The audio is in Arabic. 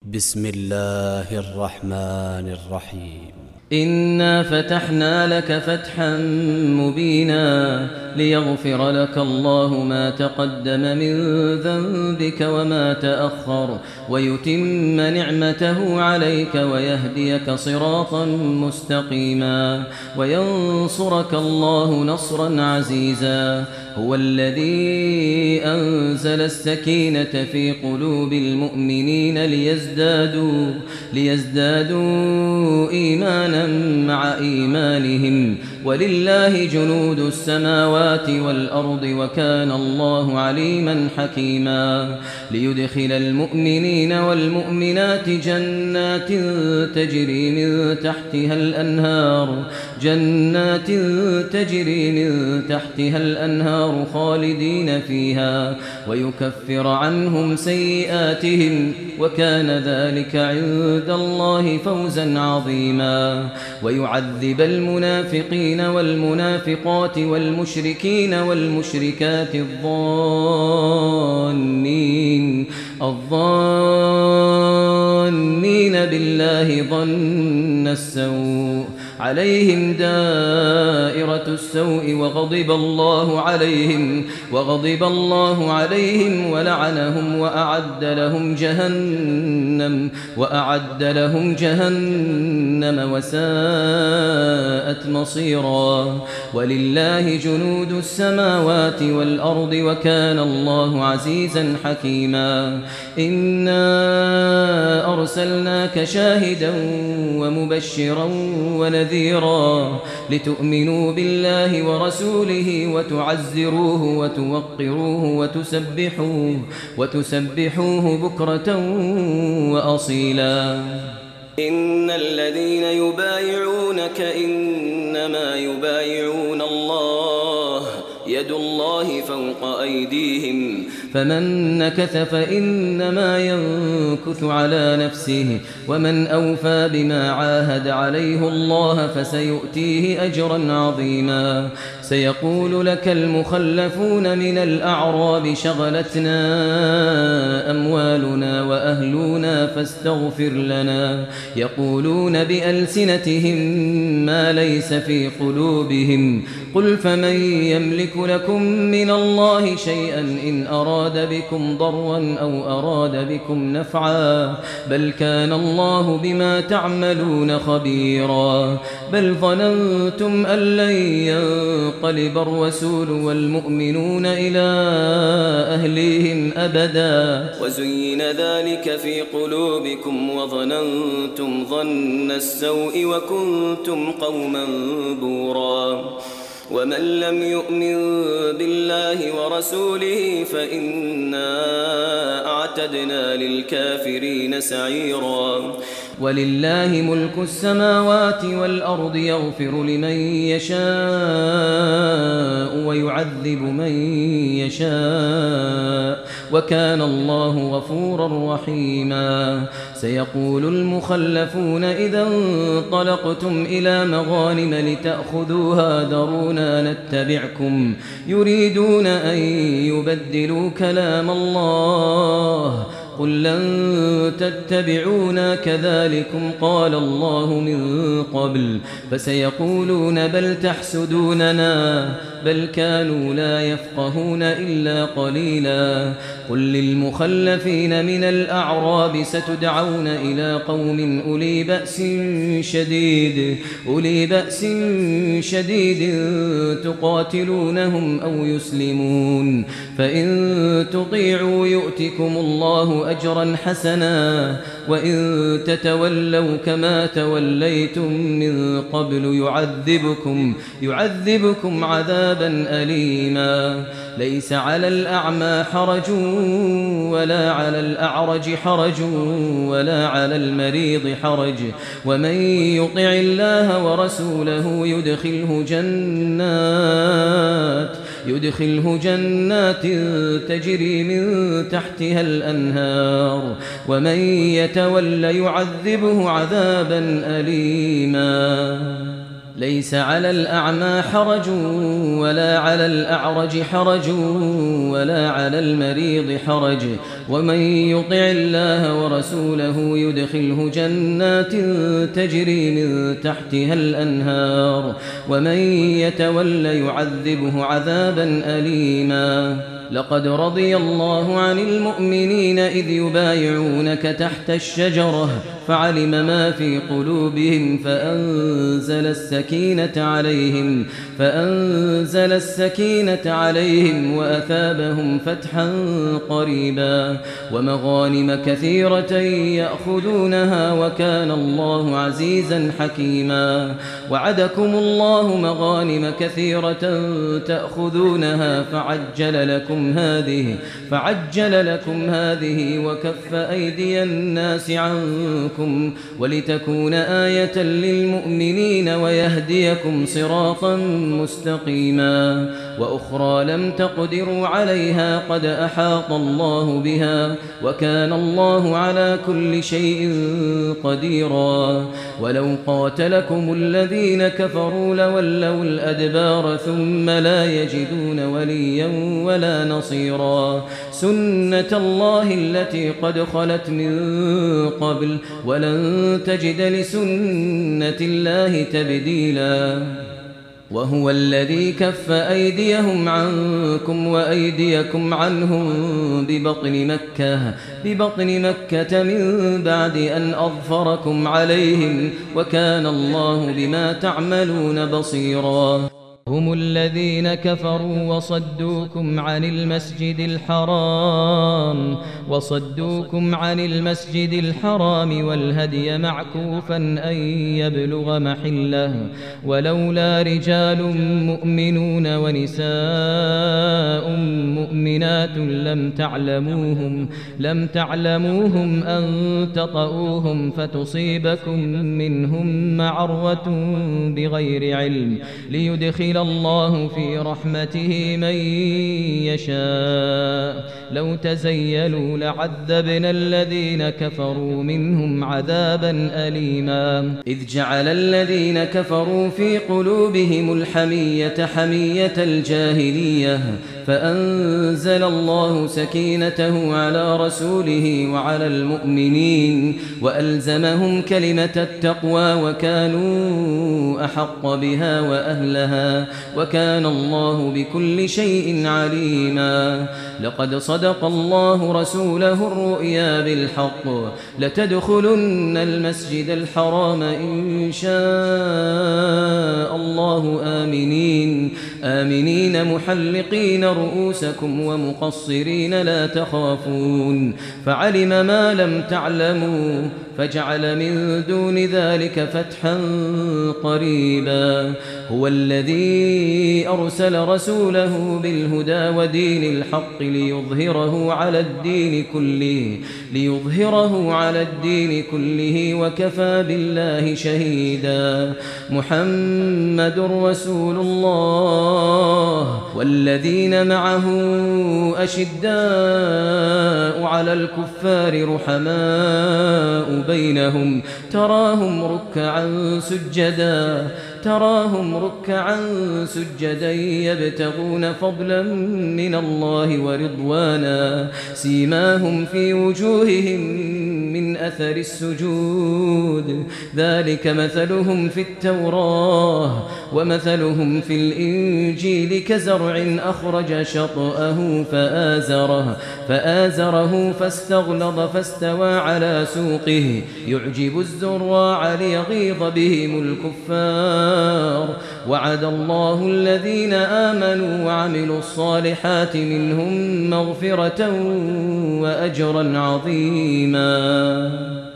بسم الله الرحمن الرحيم. إنا فتحنا لك فتحا مبينا ليغفر لك الله ما تقدم من ذنبك وما تأخر ويتم نعمته عليك ويهديك صراطا مستقيما وينصرك الله نصرا عزيزا. هو الذي أنزل السكينة في قلوب المؤمنين ليزدادوا إيمانا مع إيمانهم ولله جنود السماوات والأرض وكان الله عليما حكيما. ليدخل المؤمنين والمؤمنات جنات تجري من تحتها الأنهار خالدين فيها ويكفر عنهم سيئاتهم وكان ذلك عند الله فوزا عظيما. ويعذب المنافقين والمنافقات والمشركين والمشركات الظانين بالله ظن السوء عليهم دائرة السوء وغضب الله عليهم ولعنهم وأعد لهم جهنم وساءت مصيرا. ولله جنود السماوات والأرض وكان الله عزيزا حكيما. إنا أرسلناك شاهدا ومبشرا ونذيرا لتؤمنوا بالله ورسوله وتعزروه وتوقروه وتسبحوه بكرة وأصيلا. إن الذين يبايعونك إنما يبايعون الله يد الله فوق أيديهم فمن نكث فإنما ينكث على نفسه ومن أوفى بما عاهد عليه الله فسيؤتيه أجرا عظيما. سيقول لك المخلفون من الأعراب شغلتنا أموالنا وأهلنا فاستغفر لنا يقولون بألسنتهم ما ليس في قلوبهم قل فمن يملك لكم من الله شيئا إن أراد بكم ضرا أو أراد بكم نفعا بل كان الله بما تعملون خبيرا. بل ظننتم أن لن ينقلب الرسول والمؤمنون إلى أهليهم أبدا وزين ذلك في قلوبكم وظننتم ظن السوء وكنتم قوما بورا. ومن لم يؤمن بالله ورسوله فإنا أعتدنا للكافرين سعيرا. ولله ملك السماوات والأرض يغفر لمن يشاء ويعذب من يشاء وكان الله غفورا رحيما. سيقول المخلفون إذا انطلقتم إلى مغانم لتأخذوها ذرونا نتبعكم يريدون أن يبدلوا كلام الله قل لن تتبعونا كذلكم قال الله من قبل فسيقولون بل تحسدوننا بل كانوا لا يفقهون إلا قليلا. قل للمخلفين من الأعراب ستدعون إلى قوم أولي بأس شديد تقاتلونهم أو يسلمون فإن تطيعوا يؤتكم الله أجرا حسنا وإن تتولوا كما توليتم من قبل يعذبكم عذابا أليما. ليس على الأعمى حرج ولا على الأعرج حرج ولا على المريض حرج ومن يطع الله ورسوله يدخله جنات تجري من تحتها الأنهار ومن يتول يعذبه عذابا أليما. ليس على الأعمى حرج ولا على الأعرج حرج ولا على المريض حرج ومن يطع الله ورسوله يدخله جنات تجري من تحتها الأنهار ومن يتول يعذبه عذابا أليما. لقد رضي الله عن المؤمنين إذ يبايعونك تحت الشجرة فعلم ما في قلوبهم فأنزل السكينة عليهم وأثابهم فتحا قريبا ومغانم كثيرة يأخذونها وكان الله عزيزا حكيما. وعدكم الله مغانم كثيرة تأخذونها فعجل لكم هذه وكف أيدي الناس عنكم ولتكون آية للمؤمنين ويهديكم صراطا مستقيما. وأخرى لم تقدروا عليها قد أحاط الله بها وكان الله على كل شيء قديرا. ولو قاتلكم الذين كفروا لولوا الأدبار ثم لا يجدون وليا ولا نصيرا. سنة الله التي قد خلت من قبل ولن تجد لسنة الله تبديلا. وهو الذي كف أيديهم عنكم وأيديكم عنهم ببطن مكة من بعد أن أظفركم عليهم وكان الله بما تعملون بصيرا. هم الذين كفروا وصدوكم عن المسجد الحرام والهدي معكوفا أن يبلغ محله ولولا رجال مؤمنون ونساء مؤمنات لم تعلموهم أن تطؤوهم فتصيبكم منهم معرة بغير علم ليدخل الله في رحمته من يشاء. لو تزيلوا لعذبنا الذين كفروا منهم عذابا أليما. إذ جعل الذين كفروا في قلوبهم الحمية حمية الجاهلية فأنزل الله سكينته على رسوله وعلى المؤمنين وألزمهم كلمة التقوى وكانوا أحق بها وأهلها وكان الله بكل شيء عليما. لقد صدق الله رسوله الرؤيا بالحق لتدخلن المسجد الحرام إن شاء الله آمنين محلقين رؤوسكم ومقصرين لا تخافون فعلم ما لم تعلموا فجعل من دون ذلك فتحا قريبا. هو الذي أرسل رسوله بالهدى ودين الحق ليظهره على الدين كله وكفى بالله شهيدا. محمد رسول الله والذين معه أشداء على الكفار رحماء بينهم تراهم ركعا سجدا يبتغون فضلا من الله ورضوانا سيماهم في وجوههم من أثر السجود ذلك مثلهم في التوراة ومثلهم في الإنجيل كزرع أخرج شطأه فآزره فاستغلظ فاستوى على سوقه يعجب الزراع ليغيظ بهم الكفار. وعد الله الذين آمنوا وعملوا الصالحات منهم مغفرة وأجرا عظيما.